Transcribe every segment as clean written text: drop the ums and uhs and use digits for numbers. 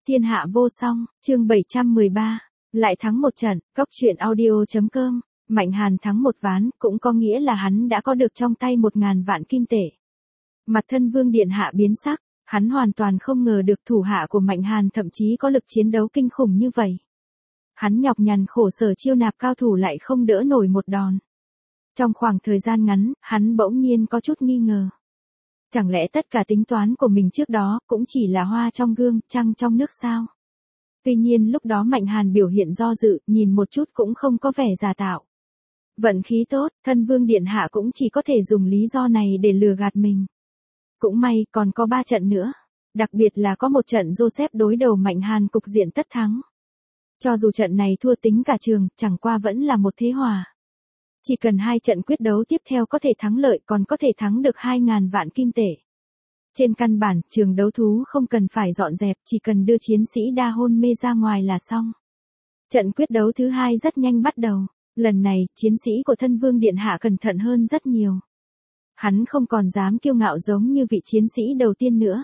Thiên hạ vô song, chương 713, lại thắng một trận, Cốc truyện audio.com, Mạnh Hàn thắng một ván, cũng có nghĩa là hắn đã có được trong tay 1.000 vạn kim tệ. Mặt thân vương điện hạ biến sắc, hắn hoàn toàn không ngờ được thủ hạ của Mạnh Hàn thậm chí có lực chiến đấu kinh khủng như vậy. Hắn nhọc nhằn khổ sở chiêu nạp cao thủ lại không đỡ nổi một đòn. Trong khoảng thời gian ngắn, hắn bỗng nhiên có chút nghi ngờ. Chẳng lẽ tất cả tính toán của mình trước đó cũng chỉ là hoa trong gương, trăng trong nước sao? Tuy nhiên lúc đó Mạnh Hàn biểu hiện do dự, nhìn một chút cũng không có vẻ giả tạo. Vận khí tốt, thân vương điện hạ cũng chỉ có thể dùng lý do này để lừa gạt mình. Cũng may còn có 3 trận nữa. Đặc biệt là có một trận Joseph đối đầu Mạnh Hàn cục diện tất thắng. Cho dù trận này thua tính cả trường, chẳng qua vẫn là một thế hòa. Chỉ cần 2 trận quyết đấu tiếp theo có thể thắng lợi còn có thể thắng được 2.000 vạn kim tệ. Trên căn bản, trường đấu thú không cần phải dọn dẹp, chỉ cần đưa chiến sĩ đa hôn mê ra ngoài là xong. Trận quyết đấu thứ 2 rất nhanh bắt đầu. Lần này, chiến sĩ của thân vương điện hạ cẩn thận hơn rất nhiều. Hắn không còn dám kiêu ngạo giống như vị chiến sĩ đầu tiên nữa.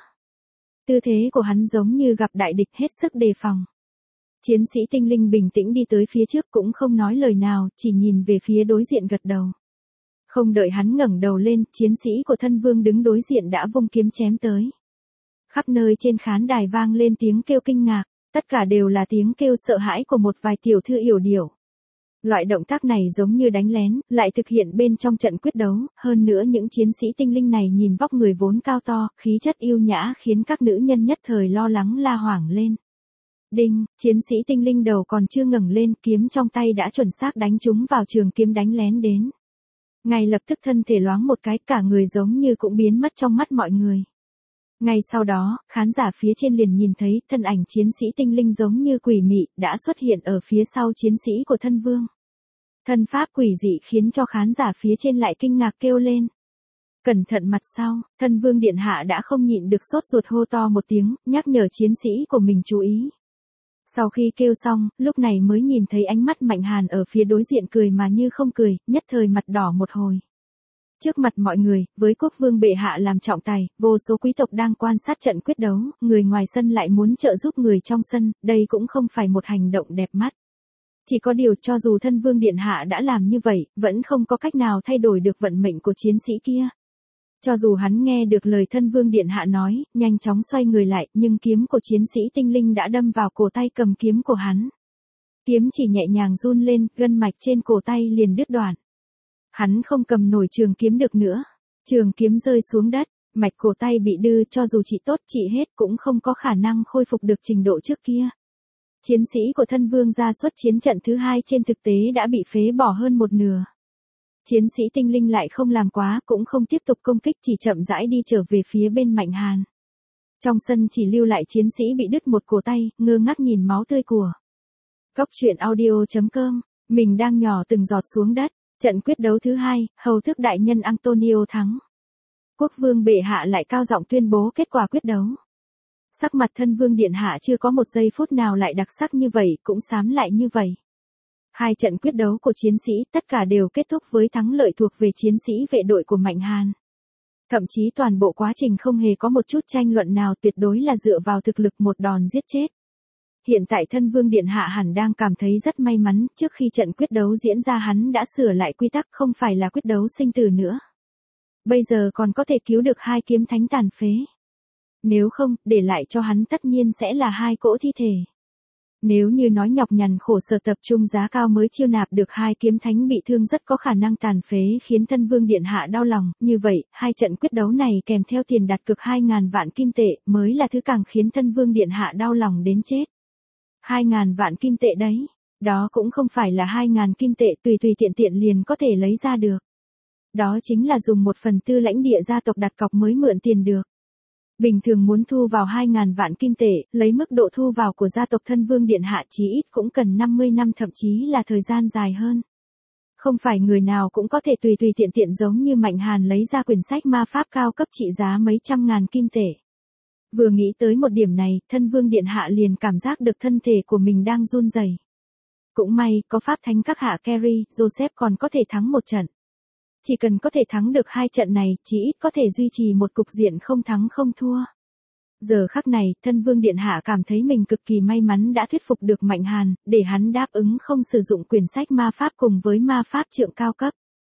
Tư thế của hắn giống như gặp đại địch hết sức đề phòng. Chiến sĩ tinh linh bình tĩnh đi tới phía trước cũng không nói lời nào, chỉ nhìn về phía đối diện gật đầu. Không đợi hắn ngẩng đầu lên, chiến sĩ của thân vương đứng đối diện đã vung kiếm chém tới. Khắp nơi trên khán đài vang lên tiếng kêu kinh ngạc, tất cả đều là tiếng kêu sợ hãi của một vài tiểu thư yểu điệu. Loại động tác này giống như đánh lén, lại thực hiện bên trong trận quyết đấu, hơn nữa những chiến sĩ tinh linh này nhìn vóc người vốn cao to, khí chất yêu nhã khiến các nữ nhân nhất thời lo lắng la hoảng lên. Đinh, chiến sĩ tinh linh đầu còn chưa ngẩng lên, kiếm trong tay đã chuẩn xác đánh trúng vào trường kiếm đánh lén đến. Ngay lập tức thân thể loáng một cái, cả người giống như cũng biến mất trong mắt mọi người. Ngay sau đó, khán giả phía trên liền nhìn thấy thân ảnh chiến sĩ tinh linh giống như quỷ mị đã xuất hiện ở phía sau chiến sĩ của thân vương. Thân pháp quỷ dị khiến cho khán giả phía trên lại kinh ngạc kêu lên. Cẩn thận mặt sau, thân vương điện hạ đã không nhịn được sốt ruột hô to một tiếng, nhắc nhở chiến sĩ của mình chú ý. Sau khi kêu xong, lúc này mới nhìn thấy ánh mắt Mạnh Hàn ở phía đối diện cười mà như không cười, nhất thời mặt đỏ một hồi. Trước mặt mọi người, với quốc vương bệ hạ làm trọng tài, vô số quý tộc đang quan sát trận quyết đấu, người ngoài sân lại muốn trợ giúp người trong sân, đây cũng không phải một hành động đẹp mắt. Chỉ có điều cho dù thân vương điện hạ đã làm như vậy, vẫn không có cách nào thay đổi được vận mệnh của chiến sĩ kia. Cho dù hắn nghe được lời thân vương điện hạ nói, nhanh chóng xoay người lại, nhưng kiếm của chiến sĩ tinh linh đã đâm vào cổ tay cầm kiếm của hắn. Kiếm chỉ nhẹ nhàng run lên, gân mạch trên cổ tay liền đứt đoạn. Hắn không cầm nổi trường kiếm được nữa. Trường kiếm rơi xuống đất, mạch cổ tay bị đư, cho dù trị tốt trị hết cũng không có khả năng khôi phục được trình độ trước kia. Chiến sĩ của thân vương ra xuất chiến trận thứ 2 trên thực tế đã bị phế bỏ hơn một nửa. Chiến sĩ tinh linh lại không làm quá, cũng không tiếp tục công kích, chỉ chậm rãi đi trở về phía bên Mạnh Hàn. Trong sân chỉ lưu lại chiến sĩ bị đứt một cổ tay, ngơ ngác nhìn máu tươi của. Cốc truyện audio.com, mình đang nhỏ từng giọt xuống đất. Trận quyết đấu thứ 2, hầu tước đại nhân Antonio thắng. Quốc vương bệ hạ lại cao giọng tuyên bố kết quả quyết đấu. Sắc mặt thân vương điện hạ chưa có một giây phút nào lại đặc sắc như vậy, cũng xám lại như vậy. 2 trận quyết đấu của chiến sĩ tất cả đều kết thúc với thắng lợi thuộc về chiến sĩ vệ đội của Mạnh Hàn. Thậm chí toàn bộ quá trình không hề có một chút tranh luận nào, tuyệt đối là dựa vào thực lực một đòn giết chết. Hiện tại thân vương điện hạ hẳn đang cảm thấy rất may mắn, trước khi trận quyết đấu diễn ra hắn đã sửa lại quy tắc, không phải là quyết đấu sinh tử nữa. Bây giờ còn có thể cứu được 2 kiếm thánh tàn phế. Nếu không, để lại cho hắn tất nhiên sẽ là 2 cỗ thi thể. Nếu như nói nhọc nhằn khổ sở tập trung giá cao mới chiêu nạp được 2 kiếm thánh bị thương rất có khả năng tàn phế khiến thân vương điện hạ đau lòng, như vậy, 2 trận quyết đấu này kèm theo tiền đặt cược 2.000 vạn kim tệ mới là thứ càng khiến thân vương điện hạ đau lòng đến chết. 2.000 vạn kim tệ đấy, đó cũng không phải là 2.000 kim tệ tùy tiện tiện liền có thể lấy ra được. Đó chính là dùng 1/4 lãnh địa gia tộc đặt cọc mới mượn tiền được. Bình thường muốn thu vào 2.000 vạn kim tệ, lấy mức độ thu vào của gia tộc thân vương điện hạ chí ít cũng cần 50 năm, thậm chí là thời gian dài hơn. Không phải người nào cũng có thể tùy tiện giống như Mạnh Hàn lấy ra quyển sách ma pháp cao cấp trị giá mấy trăm ngàn kim tệ. Vừa nghĩ tới một điểm này, thân vương điện hạ liền cảm giác được thân thể của mình đang run rẩy. Cũng may, có pháp thánh các hạ Carrie, Joseph còn có thể thắng một trận. Chỉ cần có thể thắng được 2 trận này, chí ít có thể duy trì một cục diện không thắng không thua. Giờ khắc này, thân vương điện hạ cảm thấy mình cực kỳ may mắn đã thuyết phục được Mạnh Hàn, để hắn đáp ứng không sử dụng quyển sách ma pháp cùng với ma pháp trượng cao cấp.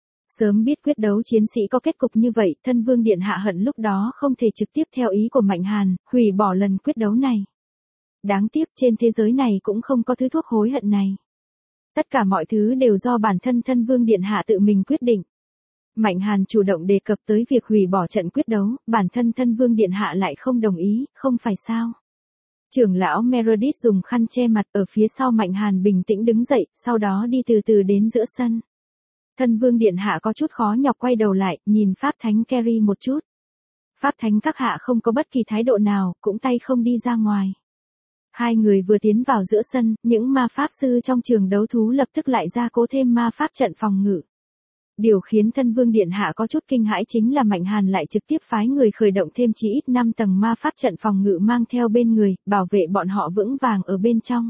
Sớm biết quyết đấu chiến sĩ có kết cục như vậy, thân vương điện hạ hận lúc đó không thể trực tiếp theo ý của Mạnh Hàn, hủy bỏ lần quyết đấu này. Đáng tiếc trên thế giới này cũng không có thứ thuốc hối hận này. Tất cả mọi thứ đều do bản thân thân vương điện hạ tự mình quyết định. Mạnh Hàn chủ động đề cập tới việc hủy bỏ trận quyết đấu, bản thân thân vương điện hạ lại không đồng ý, không phải sao. Trưởng lão Meredith dùng khăn che mặt ở phía sau Mạnh Hàn bình tĩnh đứng dậy, sau đó đi từ từ đến giữa sân. Thân vương điện hạ có chút khó nhọc quay đầu lại, nhìn Pháp Thánh Carrie một chút. Pháp Thánh các hạ không có bất kỳ thái độ nào, cũng tay không đi ra ngoài. Hai người vừa tiến vào giữa sân, những ma pháp sư trong trường đấu thú lập tức lại ra cố thêm ma pháp trận phòng ngự. Điều khiến thân vương điện hạ có chút kinh hãi chính là Mạnh Hàn lại trực tiếp phái người khởi động thêm chí ít 5 tầng ma pháp trận phòng ngự mang theo bên người, bảo vệ bọn họ vững vàng ở bên trong.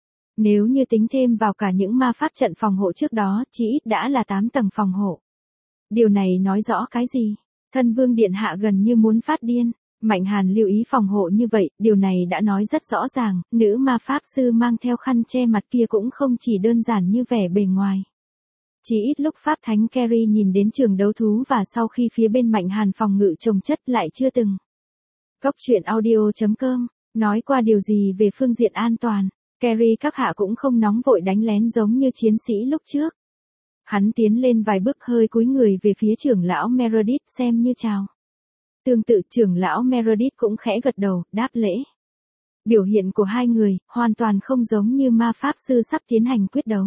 Nếu như tính thêm vào cả những ma pháp trận phòng hộ trước đó, chí ít đã là 8 tầng phòng hộ. Điều này nói rõ cái gì? Thân vương điện hạ gần như muốn phát điên. Mạnh Hàn lưu ý phòng hộ như vậy, điều này đã nói rất rõ ràng, nữ ma pháp sư mang theo khăn che mặt kia cũng không chỉ đơn giản như vẻ bề ngoài. Chỉ ít lúc Pháp Thánh Carrie nhìn đến trường đấu thú và sau khi phía bên Mạnh Hàn phòng ngự chồng chất lại chưa từng. Góc truyện audio.com, nói qua điều gì về phương diện an toàn, Carrie các hạ cũng không nóng vội đánh lén giống như chiến sĩ lúc trước. Hắn tiến lên vài bước hơi cúi người về phía trưởng lão Meredith xem như chào. Tương tự trưởng lão Meredith cũng khẽ gật đầu, đáp lễ. Biểu hiện của hai người, hoàn toàn không giống như ma pháp sư sắp tiến hành quyết đấu.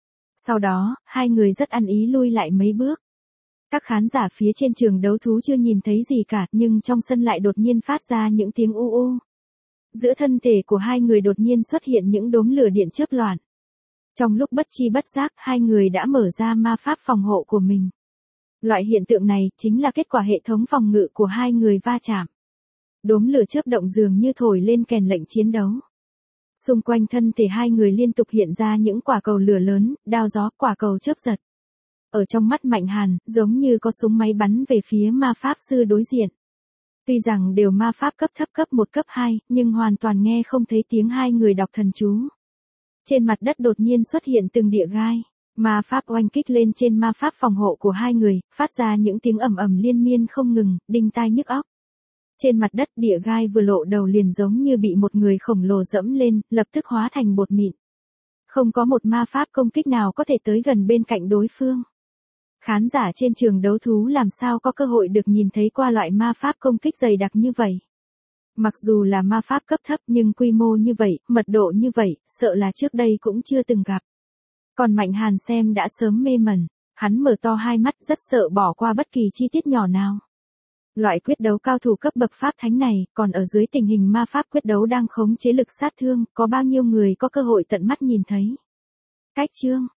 Sau đó, hai người rất ăn ý lui lại mấy bước. Các khán giả phía trên trường đấu thú chưa nhìn thấy gì cả, nhưng trong sân lại đột nhiên phát ra những tiếng u u. Giữa thân thể của hai người đột nhiên xuất hiện những đốm lửa điện chớp loạn. Trong lúc bất chi bất giác, hai người đã mở ra ma pháp phòng hộ của mình. Loại hiện tượng này chính là kết quả hệ thống phòng ngự của hai người va chạm. Đốm lửa chớp động dường như thổi lên kèn lệnh chiến đấu. Xung quanh thân thể hai người liên tục hiện ra những quả cầu lửa lớn, đao gió, quả cầu chớp giật. Ở trong mắt Mạnh Hàn, giống như có súng máy bắn về phía ma pháp sư đối diện. Tuy rằng đều ma pháp cấp thấp cấp 1 cấp 2, nhưng hoàn toàn nghe không thấy tiếng hai người đọc thần chú. Trên mặt đất đột nhiên xuất hiện từng địa gai. Ma pháp oanh kích lên trên ma pháp phòng hộ của hai người, phát ra những tiếng ầm ầm liên miên không ngừng, đinh tai nhức óc. Trên mặt đất địa gai vừa lộ đầu liền giống như bị một người khổng lồ dẫm lên, lập tức hóa thành bột mịn. Không có một ma pháp công kích nào có thể tới gần bên cạnh đối phương. Khán giả trên trường đấu thú làm sao có cơ hội được nhìn thấy qua loại ma pháp công kích dày đặc như vậy. Mặc dù là ma pháp cấp thấp nhưng quy mô như vậy, mật độ như vậy, sợ là trước đây cũng chưa từng gặp. Còn Mạnh Hàn xem đã sớm mê mẩn, hắn mở to hai mắt rất sợ bỏ qua bất kỳ chi tiết nhỏ nào. Loại quyết đấu cao thủ cấp bậc pháp thánh này, còn ở dưới tình hình ma pháp quyết đấu đang khống chế lực sát thương, có bao nhiêu người có cơ hội tận mắt nhìn thấy. Cách chương